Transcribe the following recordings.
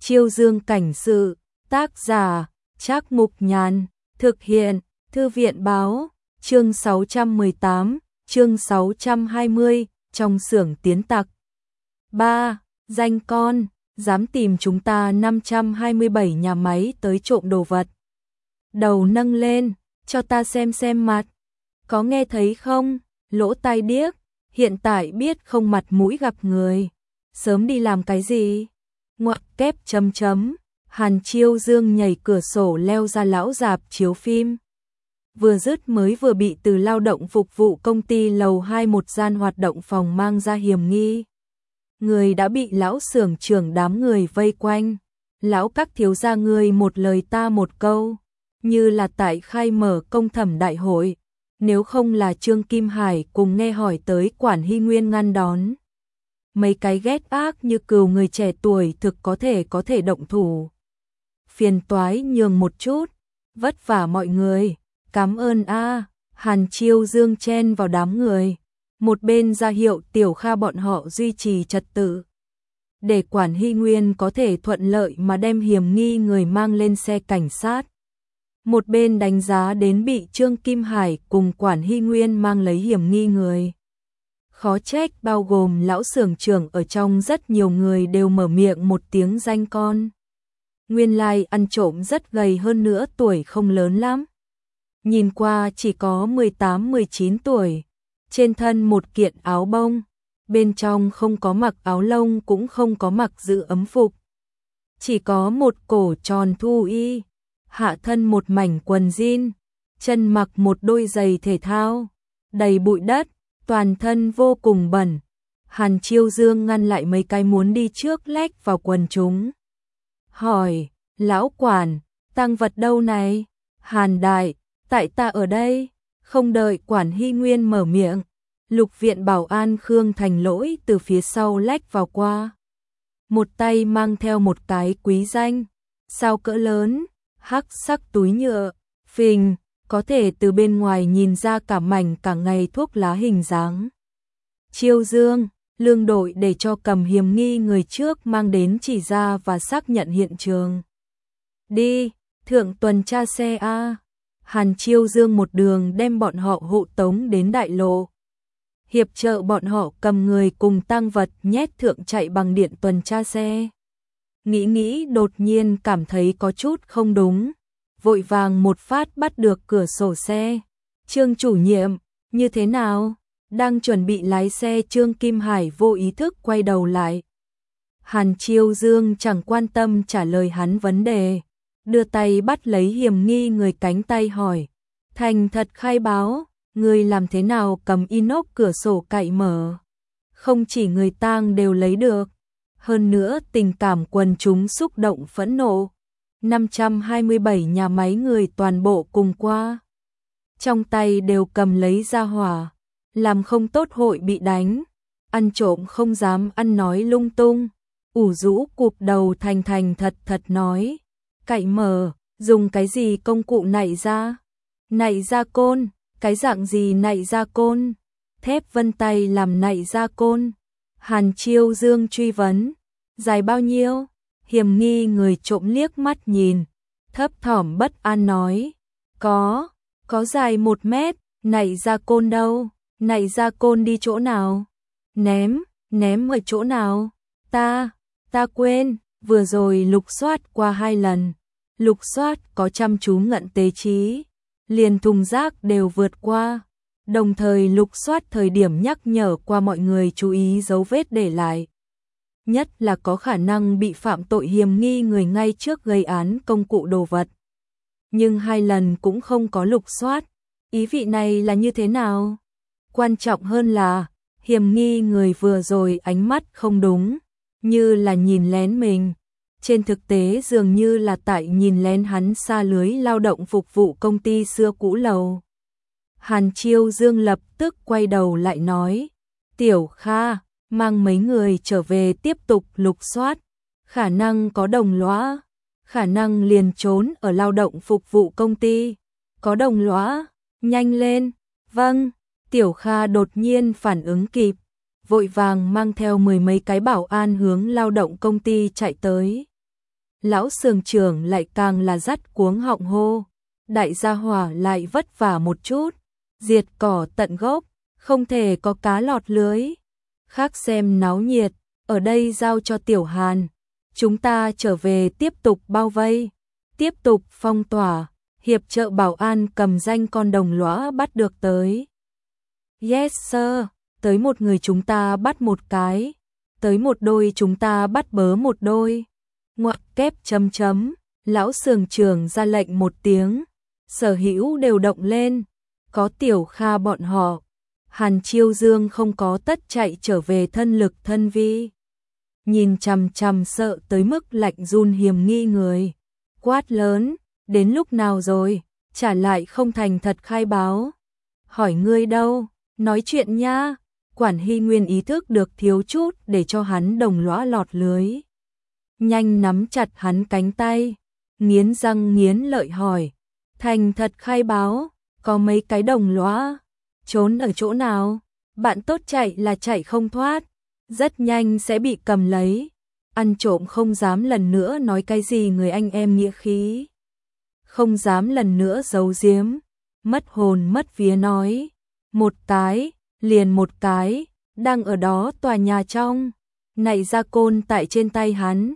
Chiêu Dương cảnh sự, tác giả, Trác Mục Nhàn, thực hiện, Thư viện báo, chương 618, chương 620, trong xưởng tiến tặc. 3. Danh con, dám tìm chúng ta 527 nhà máy tới trộm đồ vật. Đầu nâng lên, cho ta xem mặt. Có nghe thấy không? Lỗ tai điếc, hiện tại biết không mặt mũi gặp người. Sớm đi làm cái gì? Ngoặc kép chấm chấm. Hàn Chiêu Dương nhảy cửa sổ leo ra lão rạp chiếu phim. Vừa dứt mới vừa bị từ lao động phục vụ công ty lầu 2 một gian hoạt động phòng mang ra hiểm nghi. Người đã bị lão xưởng trưởng đám người vây quanh. Lão các thiếu gia người một lời ta một câu, như là tại khai mở công thẩm đại hội. Nếu không là Trương Kim Hải cùng nghe hỏi tới Quản Hy Nguyên ngăn đón. Mấy cái ghét ác như cừu người trẻ tuổi thực có thể động thủ. Phiền toái nhường một chút, vất vả mọi người, cảm ơn a. Hàn Chiêu Dương chen vào đám người, một bên ra hiệu Tiểu Kha bọn họ duy trì trật tự, để Quản Hy Nguyên có thể thuận lợi mà đem hiểm nghi người mang lên xe cảnh sát. Một bên đánh giá đến bị Trương Kim Hải cùng Quản Hy Nguyên mang lấy hiểm nghi người. Khó trách bao gồm lão xưởng trưởng ở trong rất nhiều người đều mở miệng một tiếng danh con. Nguyên lai ăn trộm rất gầy, hơn nữa tuổi không lớn lắm. Nhìn qua chỉ có 18-19 tuổi. Trên thân một kiện áo bông, bên trong không có mặc áo lông cũng không có mặc giữ ấm phục. Chỉ có một cổ tròn thu y, hạ thân một mảnh quần jean, chân mặc một đôi giày thể thao, đầy bụi đất, toàn thân vô cùng bẩn. Hàn Chiêu Dương ngăn lại mấy cái muốn đi trước lách vào quần chúng. Hỏi, lão quản, tang vật đâu này? Hàn đại, tại ta ở đây. Không đợi Quản Hy Nguyên mở miệng, Lục viện bảo an Khương Thành Lỗi từ phía sau lách vào qua. Một tay mang theo một cái quý danh, sao cỡ lớn, hắc sắc túi nhựa, phình, có thể từ bên ngoài nhìn ra cả mảnh cả ngày thuốc lá hình dáng. Chiêu Dương, lương đội để cho cầm hiểm nghi người trước mang đến chỉ ra và xác nhận hiện trường. Đi, thượng tuần tra xe A. Hàn Chiêu Dương một đường đem bọn họ hộ tống đến đại lộ. Hiệp trợ bọn họ cầm người cùng tang vật nhét thượng chạy bằng điện tuần tra xe. Nghĩ đột nhiên cảm thấy có chút không đúng. Vội vàng một phát bắt được cửa sổ xe. Trương chủ nhiệm, như thế nào? Đang chuẩn bị lái xe, Trương Kim Hải vô ý thức quay đầu lại. Hàn Chiêu Dương chẳng quan tâm trả lời hắn vấn đề. Đưa tay bắt lấy hiểm nghi người cánh tay hỏi. Thành thật khai báo, người làm thế nào cầm inox cửa sổ cậy mở? Không chỉ người tang đều lấy được. Hơn nữa tình cảm quần chúng xúc động phẫn nộ. 527 nhà máy người toàn bộ cùng qua. Trong tay đều cầm lấy ra hỏa. Làm không tốt hội bị đánh. Ăn trộm không dám ăn nói lung tung. Ủ rũ cụp đầu thành thật nói. Cậy mở, dùng cái gì công cụ nạy ra? Nạy ra côn, cái dạng gì nạy ra côn? Thép vân tay làm nạy ra côn. Hàn Chiêu Dương truy vấn. Dài bao nhiêu? Hiểm nghi người trộm liếc mắt nhìn, thấp thỏm bất an nói. Có dài 1 mét, nạy ra côn đâu? Nạy ra côn đi chỗ nào? Ném ở chỗ nào? Ta quên, vừa rồi lục soát qua 2 lần. Lục soát có chăm chú ngận tế trí, liền thùng rác đều vượt qua. Đồng thời lục soát thời điểm nhắc nhở qua mọi người chú ý dấu vết để lại. Nhất là có khả năng bị phạm tội hiểm nghi người ngay trước gây án công cụ đồ vật. Nhưng 2 lần cũng không có lục soát. Ý vị này là như thế nào? Quan trọng hơn là, hiểm nghi người vừa rồi ánh mắt không đúng, như là nhìn lén mình. Trên thực tế dường như là tại nhìn lén hắn xa lưới lao động phục vụ công ty xưa cũ lầu. Hàn Chiêu Dương lập tức quay đầu lại nói. Tiểu Kha, mang mấy người trở về tiếp tục lục soát. Khả năng có đồng lõa, khả năng liền trốn ở lao động phục vụ công ty. Có đồng lõa, nhanh lên. Vâng, Tiểu Kha đột nhiên phản ứng kịp, vội vàng mang theo 10 mấy cái bảo an hướng lao động công ty chạy tới. Lão xưởng trưởng lại càng là dắt cuống họng hô. Đại gia hỏa lại vất vả một chút, diệt cỏ tận gốc, không thể có cá lọt lưới. Khác xem náo nhiệt, ở đây giao cho Tiểu Hàn. Chúng ta trở về tiếp tục bao vây, tiếp tục phong tỏa, hiệp trợ bảo an cầm danh con đồng lõa bắt được tới. Yes sir, tới một người chúng ta bắt một cái, tới một đôi chúng ta bắt bớ một đôi. Ngoặc kép chấm chấm, lão xưởng trưởng ra lệnh một tiếng, sở hữu đều động lên, có Tiểu Kha bọn họ. Hàn Chiêu Dương không có tất chạy trở về thân lực thân vi. Nhìn chằm chằm sợ tới mức lạnh run hiểm nghi người. Quát lớn, đến lúc nào rồi, trả lại không thành thật khai báo. Hỏi ngươi đâu, nói chuyện nha. Quản Hy Nguyên ý thức được thiếu chút để cho hắn đồng lõa lọt lưới. Nhanh nắm chặt hắn cánh tay, nghiến răng nghiến lợi hỏi. Thành thật khai báo, có mấy cái đồng lõa, trốn ở chỗ nào? Bạn tốt chạy là chạy không thoát, rất nhanh sẽ bị cầm lấy. Ăn trộm không dám lần nữa nói cái gì người anh em nghĩa khí. Không dám lần nữa giấu giếm, mất hồn mất vía nói. Một cái, liền một cái, đang ở đó tòa nhà trong. Nạy ra côn tại trên tay hắn.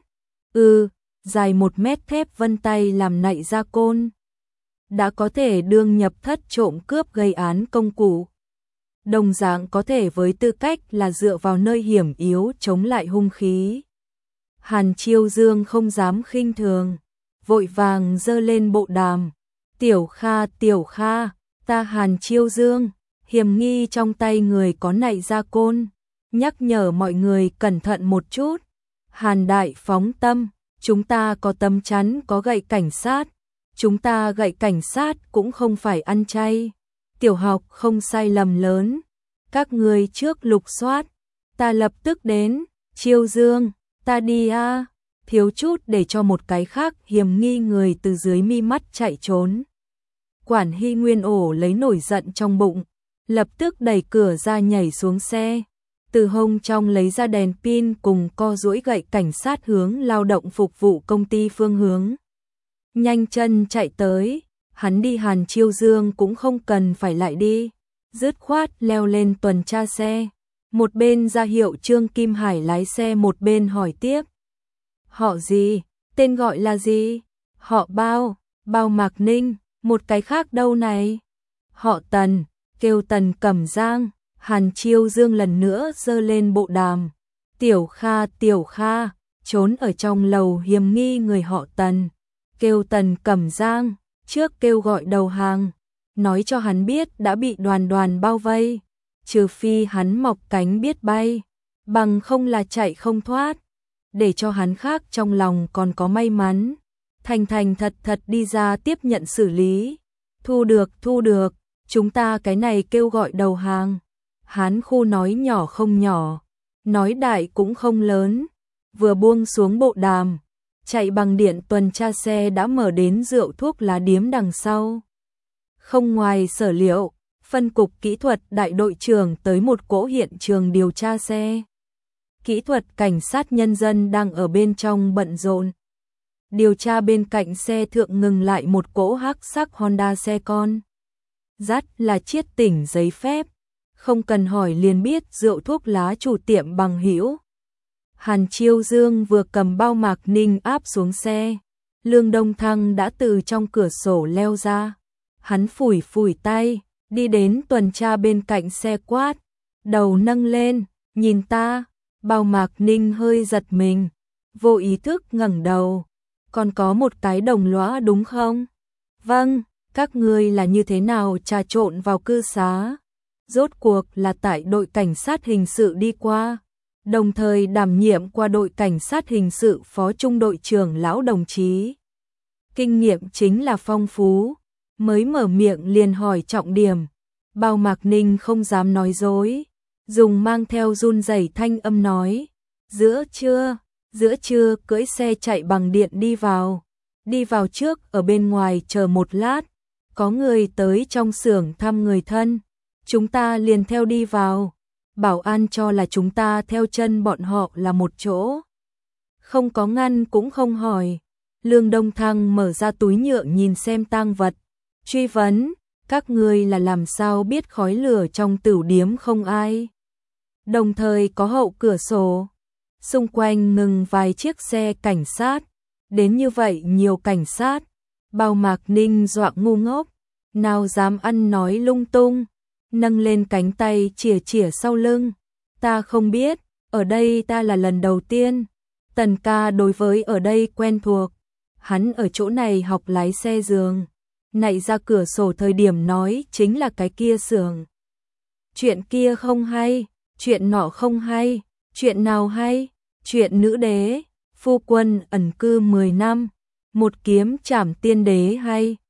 Dài 1 mét thép vân tay làm nạy ra côn. Đã có thể đương nhập thất trộm cướp gây án công cụ. Đồng dạng có thể với tư cách là dựa vào nơi hiểm yếu chống lại hung khí. Hàn Chiêu Dương không dám khinh thường, vội vàng giơ lên bộ đàm. Tiểu Kha, ta Hàn Chiêu Dương, hiểm nghi trong tay người có nạy ra côn, nhắc nhở mọi người cẩn thận một chút. Hàn đại phóng tâm, chúng ta có tấm chắn có gậy cảnh sát, chúng ta gậy cảnh sát cũng không phải ăn chay. Tiểu học không sai lầm lớn, các người trước lục soát, ta lập tức đến. Chiêu Dương, ta đi a. Thiếu chút để cho một cái khác hiểm nghi người từ dưới mi mắt chạy trốn. Quản Hy Nguyên ổ lấy nổi giận trong bụng, lập tức đẩy cửa ra nhảy xuống xe, từ hông trong lấy ra đèn pin cùng co duỗi gậy cảnh sát hướng lao động phục vụ công ty phương hướng. Nhanh chân chạy tới, hắn đi Hàn Chiêu Dương cũng không cần phải lại đi, dứt khoát leo lên tuần tra xe. Một bên ra hiệu Trương Kim Hải lái xe, một bên hỏi tiếp. Họ gì? Tên gọi là gì? Họ Bao Mạc Ninh. Một cái khác đâu này? Họ Tần, kêu Tần Cẩm Giang. Hàn Chiêu Dương lần nữa giơ lên bộ đàm. Tiểu Kha, trốn ở trong lầu hiểm nghi người họ Tần, kêu Tần Cẩm Giang, trước kêu gọi đầu hàng, nói cho hắn biết đã bị đoàn bao vây, trừ phi hắn mọc cánh biết bay, bằng không là chạy không thoát, để cho hắn khác trong lòng còn có may mắn, thành thật đi ra tiếp nhận xử lý. Thu được, chúng ta cái này kêu gọi đầu hàng. Hán khu nói nhỏ không nhỏ, nói đại cũng không lớn. Vừa buông xuống bộ đàm, chạy bằng điện tuần tra xe đã mở đến rượu thuốc lá điếm đằng sau. Không ngoài sở liệu, phân cục kỹ thuật đại đội trưởng tới một cỗ hiện trường điều tra xe. Kỹ thuật cảnh sát nhân dân đang ở bên trong bận rộn. Điều tra bên cạnh xe thượng ngừng lại một cỗ hắc sắc Honda xe con. Dắt là chiết tỉnh giấy phép, không cần hỏi liền biết rượu thuốc lá chủ tiệm bằng hữu. Hàn Chiêu Dương vừa cầm Bao Mạc Ninh áp xuống xe, Lương Đông Thăng đã từ trong cửa sổ leo ra. Hắn phủi tay, đi đến tuần tra bên cạnh xe quát, đầu nâng lên, nhìn ta. Bao Mạc Ninh hơi giật mình, vô ý thức ngẩng đầu. Còn có một cái đồng lõa đúng không? Vâng, các ngươi là như thế nào trà trộn vào cư xá? Rốt cuộc là tại đội cảnh sát hình sự đi qua, đồng thời đảm nhiệm qua đội cảnh sát hình sự phó trung đội trưởng lão đồng chí. Kinh nghiệm chính là phong phú, mới mở miệng liền hỏi trọng điểm. Bao Mạc Ninh không dám nói dối, dùng mang theo run rẩy thanh âm nói, giữa trưa cưỡi xe chạy bằng điện đi vào trước ở bên ngoài chờ một lát, có người tới trong xưởng thăm người thân, chúng ta liền theo đi vào, bảo an cho là chúng ta theo chân bọn họ là một chỗ, không có ngăn cũng không hỏi, Lương Đông Thăng mở ra túi nhựa nhìn xem tang vật, truy vấn, các ngươi là làm sao biết khói lửa trong tửu điếm không ai? Đồng thời có hậu cửa sổ, xung quanh ngừng vài chiếc xe cảnh sát, đến như vậy nhiều cảnh sát, Bao Mạc Ninh dọa ngu ngốc, nào dám ăn nói lung tung, nâng lên cánh tay chìa chìa sau lưng, ta không biết, ở đây ta là lần đầu tiên. Tần ca đối với ở đây quen thuộc, hắn ở chỗ này học lái xe giường, nạy ra cửa sổ thời điểm nói chính là cái kia xưởng. Chuyện kia không hay, chuyện nọ không hay, chuyện nào hay, chuyện nữ đế, phu quân ẩn cư 10 năm, một kiếm trảm tiên đế hay,